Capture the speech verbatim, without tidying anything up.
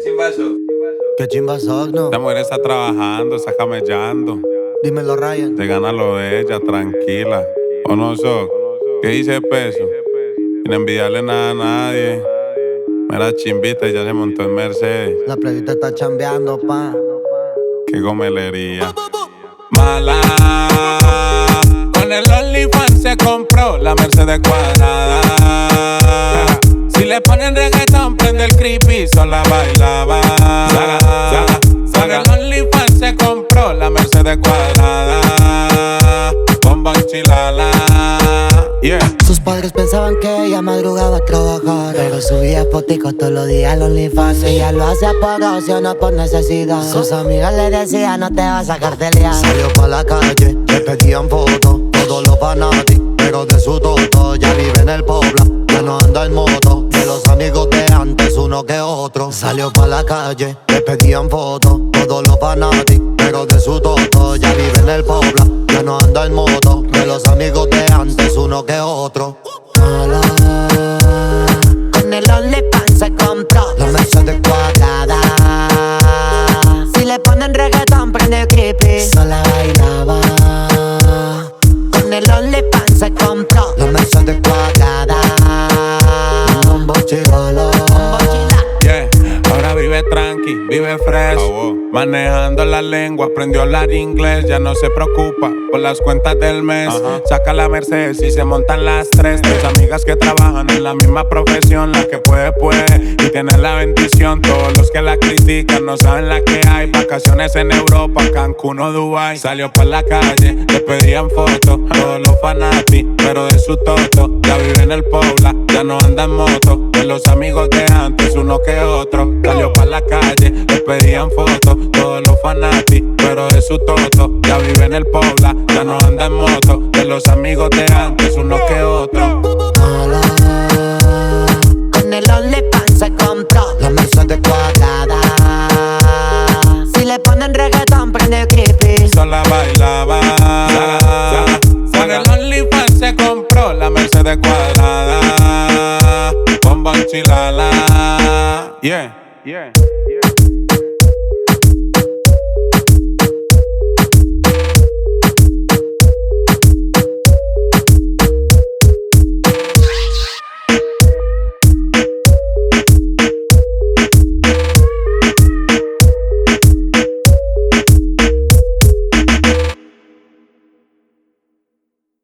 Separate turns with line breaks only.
chimbazo?
¿Qué chimbazo, no?
Esta mujer está trabajando, está camellando.
Dímelo, Ryan.
Te gana lo de ella, tranquila. ¿O no, Soc? ¿Qué dice Peso? Sin envidiarle nada a nadie. Mira, chimbita, ya se montó en Mercedes.
La plebita está chambeando, pa.
Qué gomelería. Mala. Con el OnlyFans se compró la Mercedes cuadrada. Si le ponen reggaetón, prende el creepy, sola bailaba. Saga, saga, saga. Con el OnlyFans se compró la Mercedes cuadrada. Bomba enchilada. Yeah.
Sus padres pensaban que ella madrugaba a trabajar, pero subía foticos todos los días al OnlyFans. Ella lo hacía por ocio, no por necesidad. Sus amigas le decían, no te vas a cartelear. Salió pa' la calle, le pedían fotos, todos los fanáticos, pero de su toto. Ya vive en el Pobla, ya no anda en moto. De los amigos de antes, uno que otro. Salió pa' la calle, le pedían fotos, todos los fanáticos, pero de su toto. Ya vive en el Pobla, ya no anda en moto. De los amigos de antes, uno que otro. Mala. Con el OnlyFans se compró la Mercedes cuadrada. Si le ponen reggaetón, prende creepy, sola bailaba. Con el OnlyFans se compró la Mercedes cuadrada. Un bochigolo.
Yeah. Ahora vive tranqui, vive fresh. Oh, oh. Manejando la lengua, aprendió a hablar inglés. Ya no se preocupa por las cuentas del mes. uh-huh. Saca la Mercedes y se montan las tres. Tres amigas que trabajan en la misma profesión. La que puede, puede y tiene la bendición. Todos los que la critican no saben la que hay. Vacaciones en Europa, Cancún o Dubai. Salió por la calle, le pedían fotos. Todos los fanáticos, pero de su toto. Ya vive en el Pobla, ya no anda en moto. De los amigos de antes, uno que otro. Salió pa' la calle, le pedían fotos. Todos los fanáticos, pero de su toto. Ya vive en el Pobla, ya no anda en moto. De los amigos de antes, uno que otro.
Mala. Con el OnlyFans se compró la Mercedes cuadrada. Si le ponen reggaetón, prende creepy,
sola bailaba. Saga, saga, con el OnlyFans se compró la Mercedes cuadrada. Bomba enchilada. Yeah, yeah.